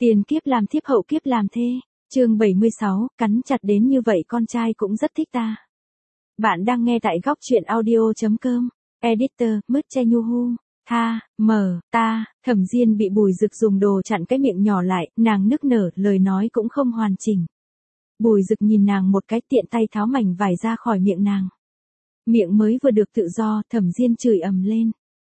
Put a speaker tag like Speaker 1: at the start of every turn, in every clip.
Speaker 1: Tiền kiếp làm thiếp hậu kiếp làm thê. Chương 76, cắn chặt đến như vậy con trai cũng rất thích ta. Bạn đang nghe tại góc truyện audio.com. Editor, mứt che nhu hu. Thẩm Diên bị Bùi Dực dùng đồ chặn cái miệng nhỏ lại, nàng nức nở, lời nói cũng không hoàn chỉnh. Bùi Dực nhìn nàng một cái, tiện tay tháo mảnh vải ra khỏi miệng nàng. Miệng mới vừa được tự do, Thẩm Diên chửi ầm lên.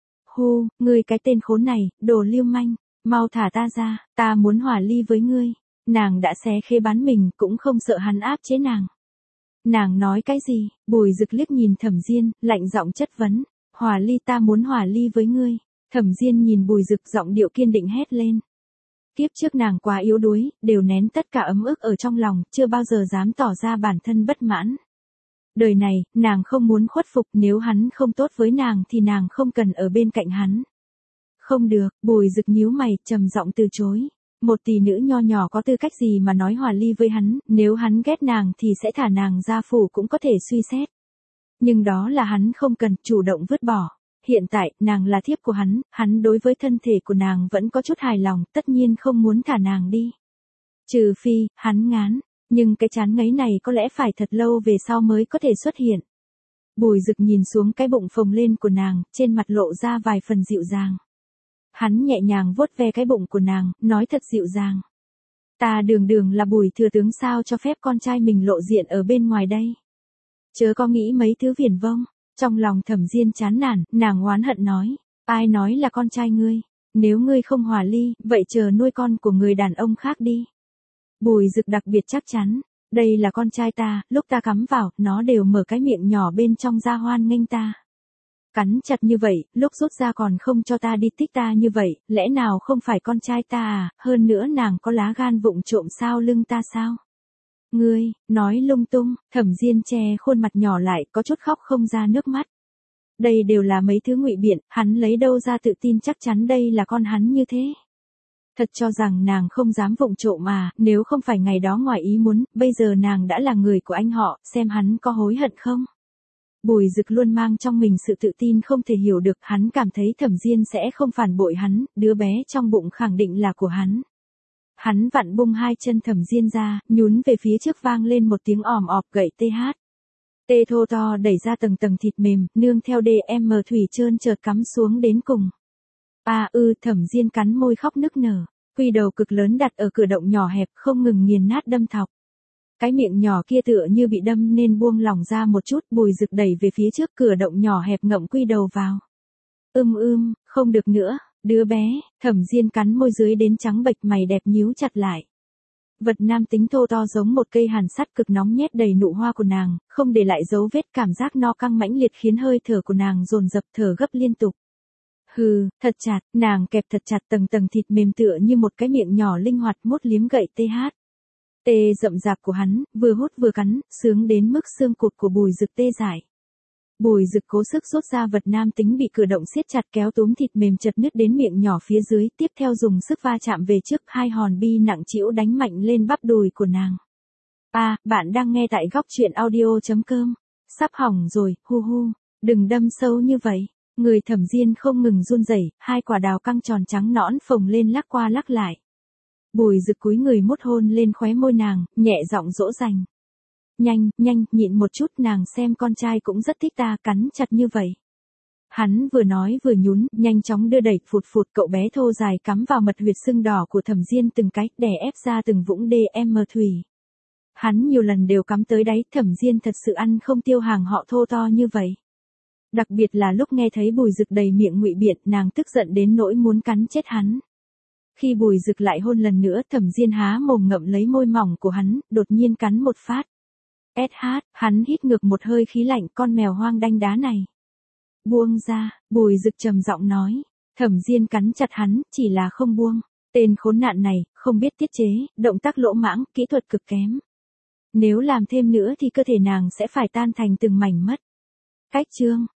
Speaker 1: Hu, ngươi cái tên khốn này, đồ lưu manh, mau thả ta ra, ta muốn hòa ly với ngươi. Nàng đã xé khế bán mình, cũng không sợ hắn áp chế nàng. Nàng nói cái gì? Bùi Dực liếc nhìn Thẩm Diên, lạnh giọng chất vấn. Hòa ly, ta muốn hòa ly với ngươi. Thẩm Diên nhìn Bùi Dực, giọng điệu kiên định hét lên. Kiếp trước nàng quá yếu đuối, đều nén tất cả ấm ức ở trong lòng, chưa bao giờ dám tỏ ra bản thân bất mãn. Đời này, nàng không muốn khuất phục, nếu hắn không tốt với nàng thì nàng không cần ở bên cạnh hắn. Không được, Bùi Dực nhíu mày, trầm giọng từ chối. Một tỷ nữ nho nhỏ có tư cách gì mà nói hòa ly với hắn, nếu hắn ghét nàng thì sẽ thả nàng ra phủ cũng có thể suy xét. Nhưng đó là hắn không cần, chủ động vứt bỏ. Hiện tại, nàng là thiếp của hắn đối với thân thể của nàng vẫn có chút hài lòng, tất nhiên không muốn thả nàng đi. Trừ phi, hắn ngán, nhưng cái chán ngấy này có lẽ phải thật lâu về sau mới có thể xuất hiện. Bùi Dực nhìn xuống cái bụng phồng lên của nàng, trên mặt lộ ra vài phần dịu dàng. Hắn nhẹ nhàng vuốt ve cái bụng của nàng, nói thật dịu dàng. Ta đường là Bùi thừa tướng, sao cho phép con trai mình lộ diện ở bên ngoài đây. Chớ có nghĩ mấy thứ viển vông. Trong lòng Thẩm Diên chán nản, nàng oán hận nói. Ai nói là con trai ngươi? Nếu ngươi không hòa ly, vậy chờ nuôi con của người đàn ông khác đi. Bùi Dực đặc biệt chắc chắn. Đây là con trai ta, lúc ta cắm vào, nó đều mở cái miệng nhỏ bên trong ra hoan nghênh ta. Cắn chặt như vậy, lúc rút ra còn không cho ta đi thích ta như vậy, lẽ nào không phải con trai ta à, hơn nữa nàng có lá gan vụng trộm sau lưng ta sao? Ngươi, nói lung tung, Thẩm Diên che khuôn mặt nhỏ lại, có chút khóc không ra nước mắt. Đây đều là mấy thứ ngụy biện, hắn lấy đâu ra tự tin chắc chắn đây là con hắn như thế. Thật cho rằng nàng không dám vụng trộm mà, nếu không phải ngày đó ngoài ý muốn, bây giờ nàng đã là người của anh họ, xem hắn có hối hận không? Bùi Dực luôn mang trong mình sự tự tin không thể hiểu được, hắn cảm thấy Thẩm Diên sẽ không phản bội hắn, đứa bé trong bụng khẳng định là của hắn. Hắn vặn bung hai chân Thẩm Diên ra, nhún về phía trước, vang lên một tiếng òm ọp gậy TH. Tê thô to đẩy ra tầng tầng thịt mềm, nương theo DM thủy trơn chợt cắm xuống đến cùng. Thẩm Diên cắn môi khóc nức nở, quy đầu cực lớn đặt ở cửa động nhỏ hẹp không ngừng nghiền nát đâm thọc. Cái miệng nhỏ kia tựa như bị đâm nên buông lỏng ra một chút, Bùi Dực đẩy về phía trước, cửa động nhỏ hẹp ngậm quy đầu vào. Không được nữa, đứa bé, Thẩm Diên cắn môi dưới đến trắng bệch, mày đẹp nhíu chặt lại. Vật nam tính thô to giống một cây hàn sắt cực nóng nhét đầy nụ hoa của nàng, không để lại dấu vết, cảm giác no căng mãnh liệt khiến hơi thở của nàng dồn dập, thở gấp liên tục. Hừ, thật chặt, nàng kẹp thật chặt tầng tầng thịt mềm tựa như một cái miệng nhỏ linh hoạt mút liếm gậy TH. Tê rậm rạp của hắn, vừa hút vừa cắn, sướng đến mức xương cụt của Bùi Dực tê dại. Bùi Dực cố sức rút ra vật nam tính bị cửa động siết chặt, kéo túm thịt mềm chật nứt đến miệng nhỏ phía dưới, tiếp theo dùng sức va chạm về trước, hai hòn bi nặng trĩu đánh mạnh lên bắp đùi của nàng. Bạn đang nghe tại góc truyện audio.com. Sắp hỏng rồi, hu, đừng đâm sâu như vậy. Người Thẩm Diên không ngừng run rẩy, hai quả đào căng tròn trắng nõn phồng lên lắc qua lắc lại. Bùi Dực cúi người mút hôn lên khóe môi nàng, nhẹ giọng dỗ dành. Nhanh, nhịn một chút, nàng xem con trai cũng rất thích ta, cắn chặt như vậy. Hắn vừa nói vừa nhún, nhanh chóng đưa đẩy, phụt, cậu bé thô dài cắm vào mật huyệt sưng đỏ của Thẩm Diên từng cái, đè ép ra từng vũng DM thủy. Hắn nhiều lần đều cắm tới đáy, Thẩm Diên thật sự ăn không tiêu hàng họ thô to như vậy. Đặc biệt là lúc nghe thấy Bùi Dực đầy miệng ngụy biện, nàng tức giận đến nỗi muốn cắn chết hắn. Khi Bùi Dực lại hôn lần nữa, Thẩm Diên há mồm ngậm lấy môi mỏng của hắn, đột nhiên cắn một phát. Hắn hít ngược một hơi khí lạnh, con mèo hoang đanh đá này. Buông ra, Bùi Dực trầm giọng nói. Thẩm Diên cắn chặt hắn, chỉ là không buông. Tên khốn nạn này, không biết tiết chế, động tác lỗ mãng, kỹ thuật cực kém. Nếu làm thêm nữa thì cơ thể nàng sẽ phải tan thành từng mảnh mất. Cách chương.